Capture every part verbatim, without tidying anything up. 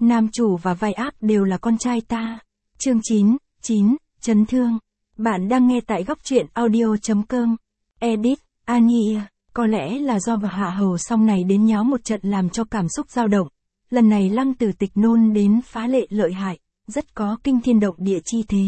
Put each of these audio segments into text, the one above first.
nam chủ và vai ác đều là con trai ta. Chương chín, chín, chấn thương. Bạn đang nghe tại góc truyện audio chấm com. Edit, Ania. Có lẽ là do và Hạ Hầu Song này đến nháo một trận làm cho cảm xúc dao động. Lần này Lăng Tử Tịch nôn đến phá lệ lợi hại, rất có kinh thiên động địa chi thế.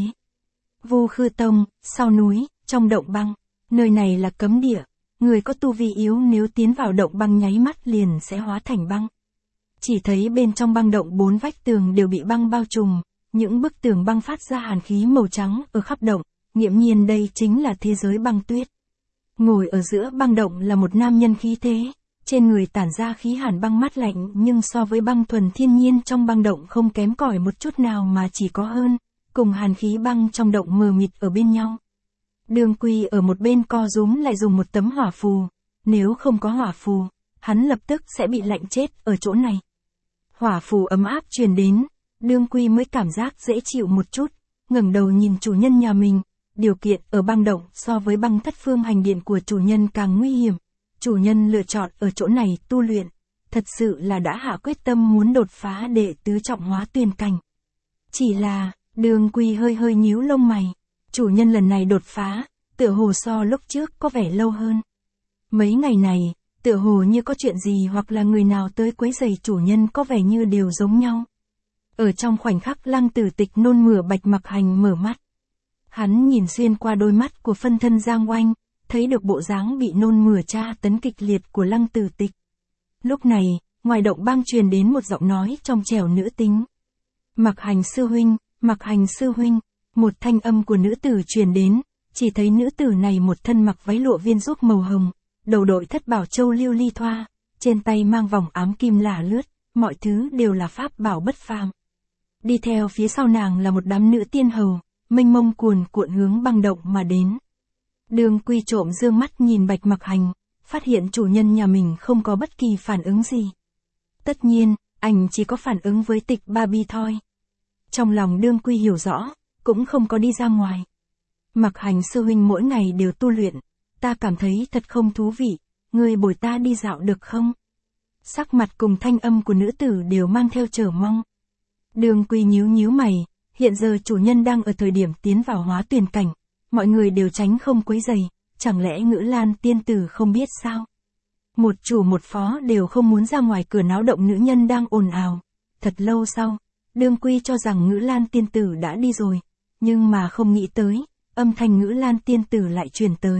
Vu Khư Tông, sau núi, trong động băng. Nơi này là cấm địa. Người có tu vi yếu nếu tiến vào động băng nháy mắt liền sẽ hóa thành băng. Chỉ thấy bên trong băng động bốn vách tường đều bị băng bao trùm, những bức tường băng phát ra hàn khí màu trắng ở khắp động, nghiễm nhiên đây chính là thế giới băng tuyết. Ngồi ở giữa băng động là một nam nhân khí thế, trên người tản ra khí hàn băng mát lạnh nhưng so với băng thuần thiên nhiên trong băng động không kém cỏi một chút nào mà chỉ có hơn, cùng hàn khí băng trong động mờ mịt ở bên nhau. Đường Quy ở một bên co rúm lại dùng một tấm hỏa phù, nếu không có hỏa phù, hắn lập tức sẽ bị lạnh chết ở chỗ này. Hỏa phù ấm áp truyền đến, Đường Quy mới cảm giác dễ chịu một chút, ngẩng đầu nhìn chủ nhân nhà mình, điều kiện ở băng động so với băng thất phương hành điện của chủ nhân càng nguy hiểm, chủ nhân lựa chọn ở chỗ này tu luyện, thật sự là đã hạ quyết tâm muốn đột phá để tứ trọng hóa tuyền cảnh. Chỉ là, Đường Quy hơi hơi nhíu lông mày, chủ nhân lần này đột phá, tựa hồ so lúc trước có vẻ lâu hơn. Mấy ngày này, tựa hồ như có chuyện gì hoặc là người nào tới quấy rầy chủ nhân có vẻ như đều giống nhau. Ở trong khoảnh khắc Lăng Tử Tịch nôn mửa Bạch Mặc Hành mở mắt. Hắn nhìn xuyên qua đôi mắt của phân thân Giang Oanh, thấy được bộ dáng bị nôn mửa tra tấn kịch liệt của Lăng Tử Tịch. Lúc này, ngoài động băng truyền đến một giọng nói trong trẻo nữ tính. Mặc Hành sư huynh, Mặc Hành sư huynh, một thanh âm của nữ tử truyền đến, chỉ thấy nữ tử này một thân mặc váy lụa viên giúp màu hồng, đầu đội thất bảo châu lưu ly thoa, trên tay mang vòng ám kim lả lướt, mọi thứ đều là pháp bảo bất phàm. Đi theo phía sau nàng là một đám nữ tiên hầu, mênh mông cuồn cuộn hướng băng động mà đến. Đường Quy trộm dương mắt nhìn Bạch Mặc Hành, phát hiện chủ nhân nhà mình không có bất kỳ phản ứng gì. Tất nhiên, anh chỉ có phản ứng với Tịch Ba Bi thôi. Trong lòng Đường Quy hiểu rõ, cũng không có đi ra ngoài. Mặc Hành sư huynh mỗi ngày đều tu luyện, ta cảm thấy thật không thú vị, người bồi ta đi dạo được không? Sắc mặt cùng thanh âm của nữ tử đều mang theo chờ mong. Đường Quy nhíu nhíu mày, hiện giờ chủ nhân đang ở thời điểm tiến vào hóa tuyền cảnh, mọi người đều tránh không quấy rầy, chẳng lẽ Ngữ Lan tiên tử không biết sao? Một chủ một phó đều không muốn ra ngoài cửa náo động nữ nhân đang ồn ào. Thật lâu sau, Đường Quy cho rằng Ngữ Lan tiên tử đã đi rồi, nhưng mà không nghĩ tới, âm thanh Ngữ Lan tiên tử lại truyền tới.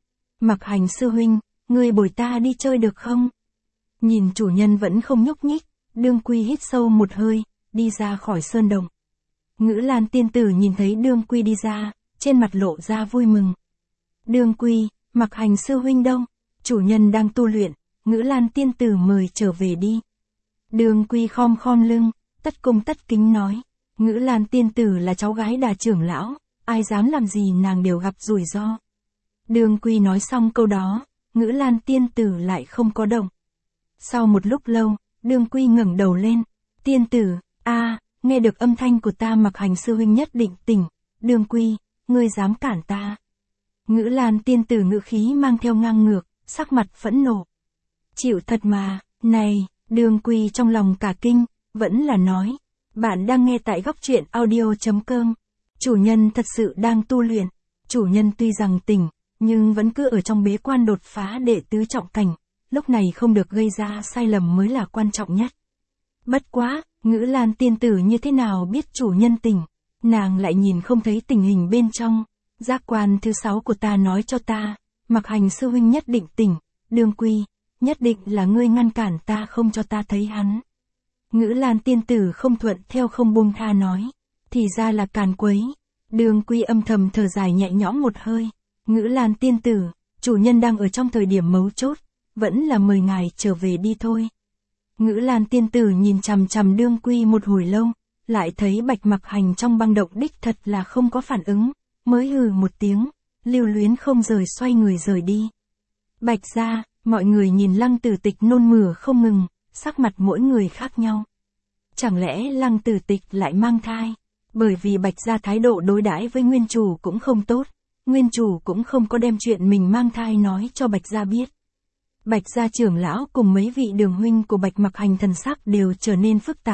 Mặc Hành sư huynh, người bồi ta đi chơi được không? Nhìn chủ nhân vẫn không nhúc nhích, Đường Quy hít sâu một hơi, đi ra khỏi sơn động. Ngữ Lan tiên tử nhìn thấy Đường Quy đi ra, trên mặt lộ ra vui mừng. Đường Quy, Mặc Hành sư huynh đâu? Chủ nhân đang tu luyện, Ngữ Lan tiên tử mời trở về đi. Đường Quy khom khom lưng, tất cung tất kính nói, Ngữ Lan tiên tử là cháu gái Đà trưởng lão, ai dám làm gì nàng đều gặp rủi ro. Đường Quy nói xong câu đó, Ngữ Lan tiên tử lại không có động. Sau một lúc lâu, Đường Quy ngẩng đầu lên, tiên tử, a, nghe được âm thanh của ta Mặc Hành sư huynh nhất định tỉnh, Đường Quy, ngươi dám cản ta. Ngữ Lan tiên tử ngữ khí mang theo ngang ngược, sắc mặt phẫn nộ. Chịu thật mà, này, Đường Quy trong lòng cả kinh, vẫn là nói, bạn đang nghe tại góc truyện audio chấm com. Chủ nhân thật sự đang tu luyện, chủ nhân tuy rằng tỉnh, nhưng vẫn cứ ở trong bế quan đột phá để tứ trọng cảnh, lúc này không được gây ra sai lầm mới là quan trọng nhất. Bất quá, Ngữ Lan tiên tử như thế nào biết chủ nhân tỉnh, nàng lại nhìn không thấy tình hình bên trong, giác quan thứ sáu của ta nói cho ta, Mặc Hành sư huynh nhất định tỉnh, Đường Quy, nhất định là ngươi ngăn cản ta không cho ta thấy hắn. Ngữ Lan tiên tử không thuận theo không buông tha nói, thì ra là càn quấy. Đường Quy âm thầm thở dài nhẹ nhõm một hơi, Ngữ Lan tiên tử, chủ nhân đang ở trong thời điểm mấu chốt, vẫn là mời ngài trở về đi thôi. Ngữ Lan tiên tử nhìn chằm chằm Đường Quy một hồi lâu, lại thấy Bạch Mặc Hành trong băng động đích thật là không có phản ứng, mới hừ một tiếng, lưu luyến không rời xoay người rời đi. Bạch gia, mọi người nhìn Lăng Tử Tịch nôn mửa không ngừng, sắc mặt mỗi người khác nhau. Chẳng lẽ Lăng Tử Tịch lại mang thai? Bởi vì Bạch gia thái độ đối đãi với nguyên chủ cũng không tốt, nguyên chủ cũng không có đem chuyện mình mang thai nói cho Bạch gia biết. Bạch gia trưởng lão cùng mấy vị đường huynh của Bạch Mặc Hành thần sắc đều trở nên phức tạp,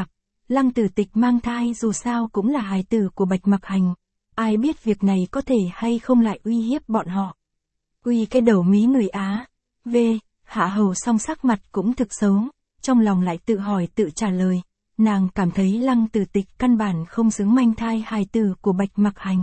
Lăng Tử Tịch mang thai dù sao cũng là hài tử của Bạch Mặc Hành. Ai biết việc này có thể hay không lại uy hiếp bọn họ. Uy cái đầu mí người Á. V. Hạ Hầu Song sắc mặt cũng thực xấu. Trong lòng lại tự hỏi tự trả lời. Nàng cảm thấy Lăng Tử Tịch căn bản không xứng manh thai hài tử của Bạch Mặc Hành.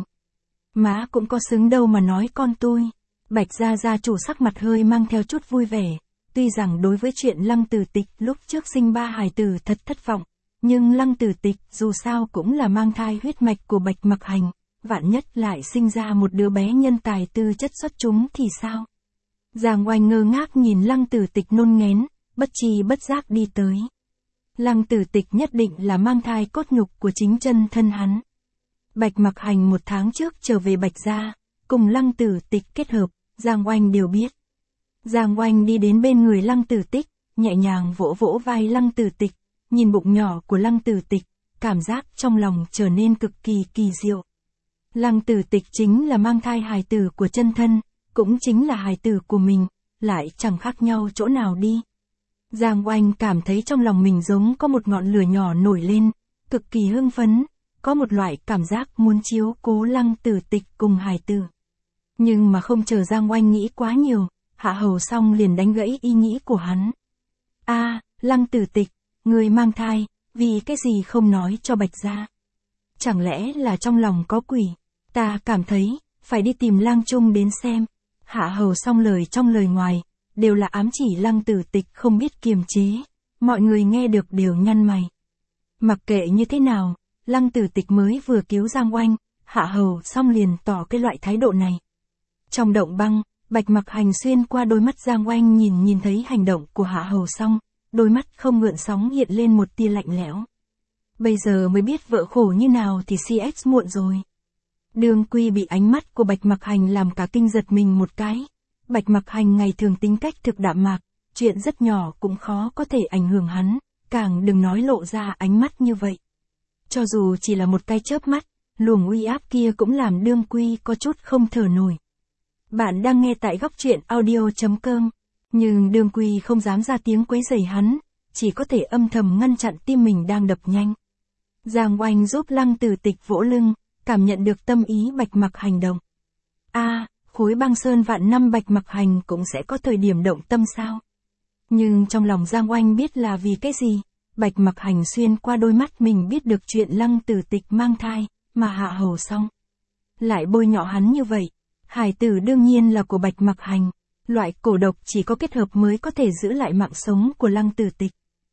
Má cũng có xứng đâu mà nói con tôi. Bạch gia gia chủ sắc mặt hơi mang theo chút vui vẻ. Tuy rằng đối với chuyện Lăng Tử Tịch lúc trước sinh ba hài tử thật thất vọng. Nhưng Lăng Tử Tịch dù sao cũng là mang thai huyết mạch của Bạch Mặc Hành. Vạn nhất lại sinh ra một đứa bé nhân tài tư chất xuất chúng thì sao? Giang Oanh ngơ ngác nhìn Lăng Tử Tịch nôn nghén, bất tri bất giác đi tới. Lăng Tử Tịch nhất định là mang thai cốt nhục của chính chân thân hắn. Bạch Mặc Hành một tháng trước trở về Bạch gia, cùng Lăng Tử Tịch kết hợp, Giang Oanh đều biết. Giang Oanh đi đến bên người Lăng Tử Tịch, nhẹ nhàng vỗ vỗ vai Lăng Tử Tịch, nhìn bụng nhỏ của Lăng Tử Tịch, cảm giác trong lòng trở nên cực kỳ kỳ diệu. Lăng Tử Tịch chính là mang thai hài tử của chân thân, cũng chính là hài tử của mình, lại chẳng khác nhau chỗ nào đi. Giang Oanh cảm thấy trong lòng mình giống có một ngọn lửa nhỏ nổi lên, cực kỳ hưng phấn, có một loại cảm giác muốn chiếu cố Lăng Tử Tịch cùng hài tử. Nhưng mà không chờ Giang Oanh nghĩ quá nhiều, Hạ Hầu Song liền đánh gãy ý nghĩ của hắn. A, à, Lăng Tử Tịch, người mang thai, vì cái gì không nói cho Bạch gia? Chẳng lẽ là trong lòng có quỷ? Ta cảm thấy, phải đi tìm Lang Trung đến xem. Hạ Hầu Song lời trong lời ngoài, đều là ám chỉ Lăng Tử Tịch không biết kiềm chế. Mọi người nghe được đều nhăn mày. Mặc kệ như thế nào, Lăng Tử Tịch mới vừa cứu Giang Oanh, Hạ Hầu Song liền tỏ cái loại thái độ này. Trong động băng, Bạch Mặc Hành xuyên qua đôi mắt Giang Oanh nhìn nhìn thấy hành động của Hạ Hầu Song, đôi mắt không gợn sóng hiện lên một tia lạnh lẽo. Bây giờ mới biết vợ khổ như nào thì xê ích muộn rồi. Đường Quy bị ánh mắt của Bạch Mặc Hành làm cả kinh giật mình một cái. Bạch Mặc Hành ngày thường tính cách thực đạm mạc, chuyện rất nhỏ cũng khó có thể ảnh hưởng hắn, càng đừng nói lộ ra ánh mắt như vậy. Cho dù chỉ là một cái chớp mắt, luồng uy áp kia cũng làm Đường Quy có chút không thở nổi. Bạn đang nghe tại góc truyện audio chấm com, nhưng Đường Quy không dám ra tiếng quấy rầy hắn, chỉ có thể âm thầm ngăn chặn tim mình đang đập nhanh. Giang Oanh giúp Lăng Tử Tịch vỗ lưng, cảm nhận được tâm ý Bạch Mặc hành động. A, à, khối băng sơn vạn năm Bạch Mặc Hành cũng sẽ có thời điểm động tâm sao? Nhưng trong lòng Giang Oanh biết là vì cái gì? Bạch Mặc Hành xuyên qua đôi mắt mình biết được chuyện Lăng Tử Tịch mang thai, mà Hạ Hầu Song lại bôi nhọ hắn như vậy. Hải tử đương nhiên là của Bạch Mặc Hành, loại cổ độc chỉ có kết hợp mới có thể giữ lại mạng sống của Lăng Tử Tịch.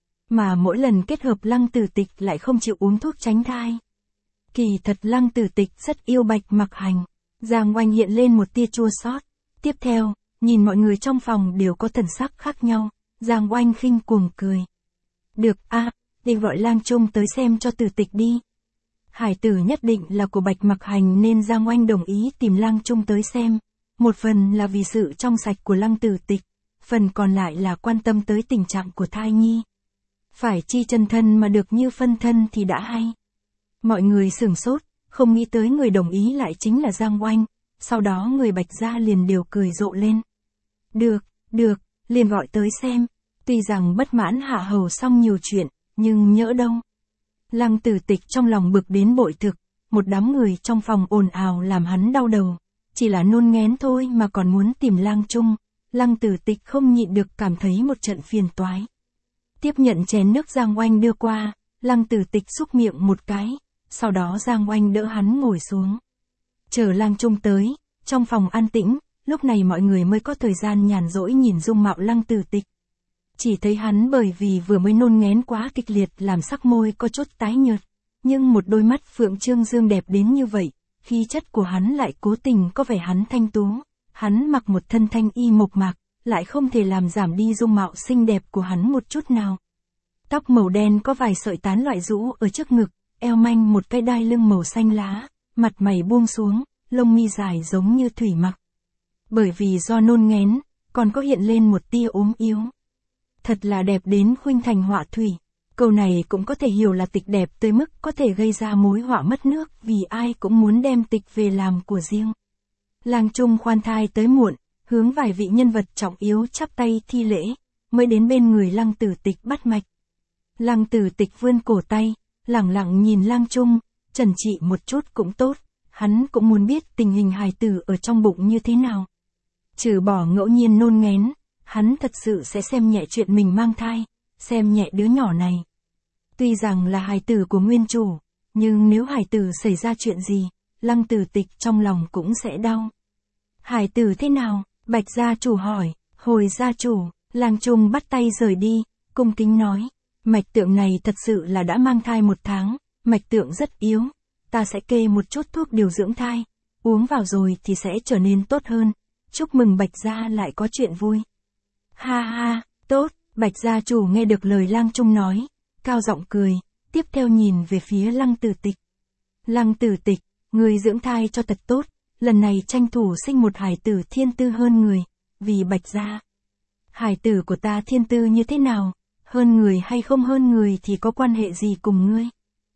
Mà mỗi lần kết hợp Lăng Tử Tịch lại không chịu uống thuốc tránh thai. Kỳ thật Lăng Tử Tịch rất yêu Bạch Mặc Hành. Giang Oanh hiện lên một tia chua xót. Tiếp theo, nhìn mọi người trong phòng đều có thần sắc khác nhau, Giang Oanh khinh cuồng cười. Được a, à, đi gọi Lang Trung tới xem cho Tử Tịch đi. Hải tử nhất định là của Bạch Mặc Hành nên Giang Oanh đồng ý tìm Lang Trung tới xem. Một phần là vì sự trong sạch của Lăng Tử Tịch, phần còn lại là quan tâm tới tình trạng của thai nhi. Phải chi chân thân mà được như phân thân thì đã hay. Mọi người sửng sốt, không nghĩ tới người đồng ý lại chính là Giang Oanh, sau đó người Bạch gia liền đều cười rộ lên. Được, được, liền gọi tới xem. Tuy rằng bất mãn Hạ Hầu Song nhiều chuyện, nhưng nhỡ đâu. Lăng Tử Tịch trong lòng bực đến bội thực, một đám người trong phòng ồn ào làm hắn đau đầu. Chỉ là nôn nghén thôi mà còn muốn tìm Lang Trung, Lăng Tử Tịch không nhịn được cảm thấy một trận phiền toái. Tiếp nhận chén nước Giang Oanh đưa qua, Lăng Tử Tịch xúc miệng một cái, sau đó Giang Oanh đỡ hắn ngồi xuống. Chờ Lang Trung tới, trong phòng an tĩnh, lúc này mọi người mới có thời gian nhàn rỗi nhìn dung mạo Lăng Tử Tịch. Chỉ thấy hắn bởi vì vừa mới nôn nghén quá kịch liệt làm sắc môi có chút tái nhợt, nhưng một đôi mắt phượng trương dương đẹp đến như vậy, khí chất của hắn lại cố tình có vẻ hắn thanh tú, hắn mặc một thân thanh y mộc mạc, lại không thể làm giảm đi dung mạo xinh đẹp của hắn một chút nào. Tóc màu đen có vài sợi tán loại rũ ở trước ngực, eo manh một cái đai lưng màu xanh lá, mặt mày buông xuống, lông mi dài giống như thủy mặc. Bởi vì do nôn nghén, còn có hiện lên một tia ốm yếu. Thật là đẹp đến khuynh thành họa thủy. Câu này cũng có thể hiểu là Tịch đẹp tới mức có thể gây ra mối họa mất nước vì ai cũng muốn đem Tịch về làm của riêng. Lang Trung khoan thai tới muộn, hướng vài vị nhân vật trọng yếu chắp tay thi lễ, mới đến bên người Lăng Tử Tịch bắt mạch. Lăng Tử Tịch vươn cổ tay, lẳng lặng nhìn Lang Trung, trần trị một chút cũng tốt, hắn cũng muốn biết tình hình hài tử ở trong bụng như thế nào. Trừ bỏ ngẫu nhiên nôn nghén, hắn thật sự sẽ xem nhẹ chuyện mình mang thai, xem nhẹ đứa nhỏ này. Tuy rằng là hài tử của nguyên chủ, nhưng nếu hài tử xảy ra chuyện gì, Lăng Tử Tịch trong lòng cũng sẽ đau. Hài tử thế nào? Bạch gia chủ hỏi. Hồi gia chủ, Lang Trung bắt tay rời đi, cung kính nói. Mạch tượng này thật sự là đã mang thai một tháng, mạch tượng rất yếu. Ta sẽ kê một chút thuốc điều dưỡng thai, uống vào rồi thì sẽ trở nên tốt hơn. Chúc mừng Bạch gia lại có chuyện vui. Ha ha, tốt, Bạch gia chủ nghe được lời Lang Trung nói, cao giọng cười, tiếp theo nhìn về phía Lăng Tử Tịch. Lăng Tử Tịch, người dưỡng thai cho thật tốt, lần này tranh thủ sinh một hài tử thiên tư hơn người, vì Bạch gia. Hài tử của ta thiên tư như thế nào, hơn người hay không hơn người thì có quan hệ gì cùng ngươi?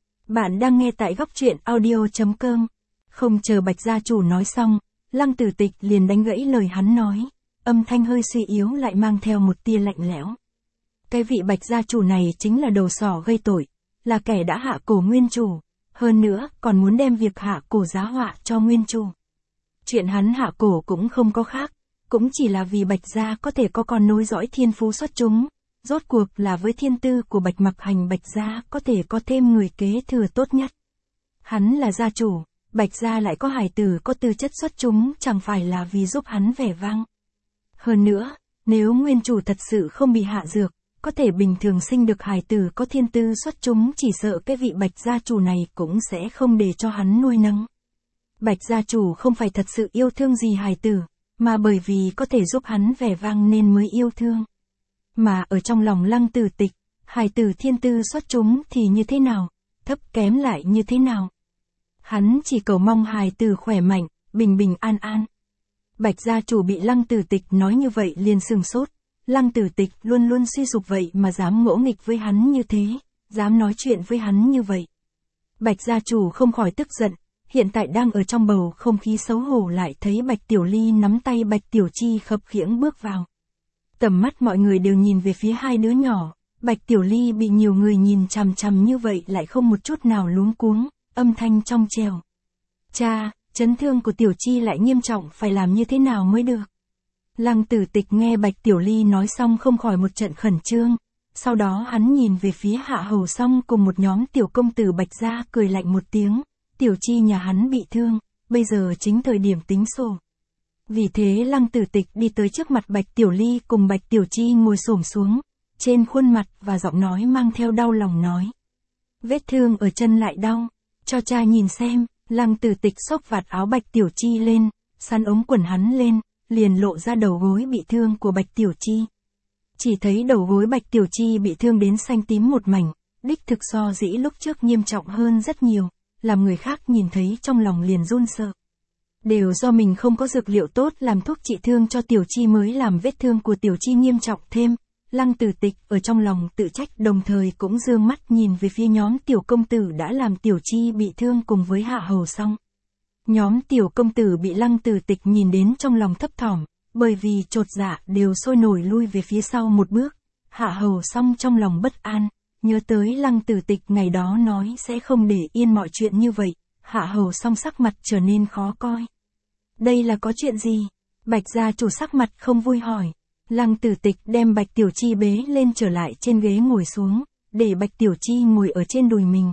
Bạn đang nghe tại góc truyện audio chấm com. Không chờ Bạch gia chủ nói xong, Lăng Tử Tịch liền đánh gãy lời hắn nói, âm thanh hơi suy yếu lại mang theo một tia lạnh lẽo. Cái vị Bạch gia chủ này chính là đầu sỏ gây tội, là kẻ đã hạ cổ nguyên chủ, hơn nữa còn muốn đem việc hạ cổ giá họa cho nguyên chủ. Chuyện hắn hạ cổ cũng không có khác, cũng chỉ là vì Bạch gia có thể có con nối dõi thiên phú xuất chúng, rốt cuộc là với thiên tư của Bạch Mặc Hành Bạch gia có thể có thêm người kế thừa tốt nhất. Hắn là gia chủ, Bạch gia lại có hài tử có tư chất xuất chúng chẳng phải là vì giúp hắn vẻ vang. Hơn nữa, nếu nguyên chủ thật sự không bị hạ dược, có thể bình thường sinh được hài tử có thiên tư xuất chúng, chỉ sợ cái vị Bạch gia chủ này cũng sẽ không để cho hắn nuôi nấng. Bạch gia chủ không phải thật sự yêu thương gì hài tử, mà bởi vì có thể giúp hắn vẻ vang nên mới yêu thương. Mà ở trong lòng Lăng Tử Tịch, hài tử thiên tư xuất chúng thì như thế nào, thấp kém lại như thế nào. Hắn chỉ cầu mong hài tử khỏe mạnh, bình bình an an. Bạch gia chủ bị Lăng Tử Tịch nói như vậy liền sừng sốt. Lăng Tử Tịch luôn luôn suy sụp vậy mà dám ngỗ nghịch với hắn như thế, dám nói chuyện với hắn như vậy. Bạch gia chủ không khỏi tức giận, hiện tại đang ở trong bầu không khí xấu hổ lại thấy Bạch Tiểu Ly nắm tay Bạch Tiểu Chi khập khiễng bước vào. Tầm mắt mọi người đều nhìn về phía hai đứa nhỏ, Bạch Tiểu Ly bị nhiều người nhìn chằm chằm như vậy lại không một chút nào luống cuống, âm thanh trong trẻo. Cha, chấn thương của Tiểu Chi lại nghiêm trọng, phải làm như thế nào mới được? Lăng Tử Tịch nghe Bạch Tiểu Ly nói xong không khỏi một trận khẩn trương, sau đó hắn nhìn về phía Hạ Hầu Song cùng một nhóm tiểu công tử Bạch gia cười lạnh một tiếng, Tiểu Chi nhà hắn bị thương, bây giờ chính thời điểm tính sổ. Vì thế Lăng Tử Tịch đi tới trước mặt Bạch Tiểu Ly cùng Bạch Tiểu Chi ngồi xổm xuống, trên khuôn mặt và giọng nói mang theo đau lòng nói. Vết thương ở chân lại đau, cho cha nhìn xem. Lăng Tử Tịch xốc vạt áo Bạch Tiểu Chi lên, sắn ống quần hắn lên, liền lộ ra đầu gối bị thương của Bạch Tiểu Chi. Chỉ thấy đầu gối Bạch Tiểu Chi bị thương đến xanh tím một mảnh, đích thực so dĩ lúc trước nghiêm trọng hơn rất nhiều, làm người khác nhìn thấy trong lòng liền run sợ. Đều do mình không có dược liệu tốt làm thuốc trị thương cho Tiểu Chi mới làm vết thương của Tiểu Chi nghiêm trọng thêm. Lăng Tử Tịch ở trong lòng tự trách, đồng thời cũng dương mắt nhìn về phía nhóm tiểu công tử đã làm Tiểu Chi bị thương cùng với Hạ Hầu Song. Nhóm tiểu công tử bị Lăng Tử Tịch nhìn đến trong lòng thấp thỏm, bởi vì chột dạ đều sôi nổi lui về phía sau một bước. Hạ Hầu Song trong lòng bất an, nhớ tới Lăng Tử Tịch ngày đó nói sẽ không để yên mọi chuyện như vậy, Hạ Hầu Song sắc mặt trở nên khó coi. Đây là có chuyện gì? Bạch gia chủ sắc mặt không vui hỏi. Lăng Tử Tịch đem Bạch Tiểu Chi bế lên trở lại trên ghế ngồi xuống, để Bạch Tiểu Chi ngồi ở trên đùi mình.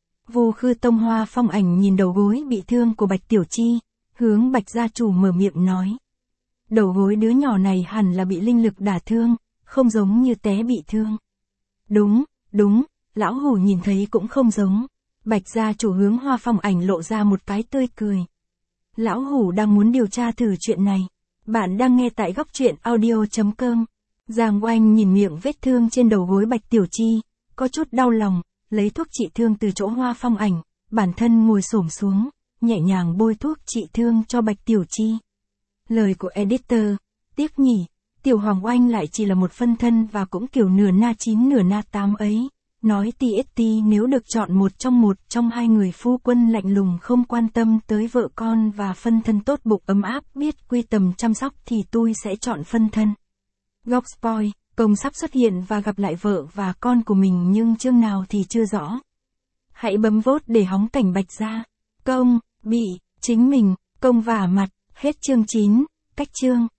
Vô Khư Tông Hoa Phong Ảnh nhìn đầu gối bị thương của Bạch Tiểu Chi, hướng Bạch gia chủ mở miệng nói. Đầu gối đứa nhỏ này hẳn là bị linh lực đả thương, không giống như té bị thương. Đúng, đúng, lão hủ nhìn thấy cũng không giống. Bạch gia chủ hướng Hoa Phong Ảnh lộ ra một cái tươi cười. Lão hủ đang muốn điều tra thử chuyện này. Bạn đang nghe tại góc truyện audio chấm com. Giang Oanh nhìn miệng vết thương trên đầu gối Bạch Tiểu Chi, có chút đau lòng, lấy thuốc trị thương từ chỗ Hoa Phong Ảnh, bản thân ngồi xổm xuống, nhẹ nhàng bôi thuốc trị thương cho Bạch Tiểu Chi. Lời của editor, tiếc nhỉ, Tiểu Hoàng Oanh lại chỉ là một phân thân và cũng kiểu nửa na chín nửa na tám ấy. Nói tê ét tê nếu được chọn một trong một trong hai người phu quân lạnh lùng không quan tâm tới vợ con và phân thân tốt bụng ấm áp biết quy tầm chăm sóc thì tôi sẽ chọn phân thân. Góc spoil, công sắp xuất hiện và gặp lại vợ và con của mình nhưng chương nào thì chưa rõ. Hãy bấm vote để hóng cảnh Bạch Gia. Công, bị, chính mình, công vả mặt, hết chương chín, cách chương.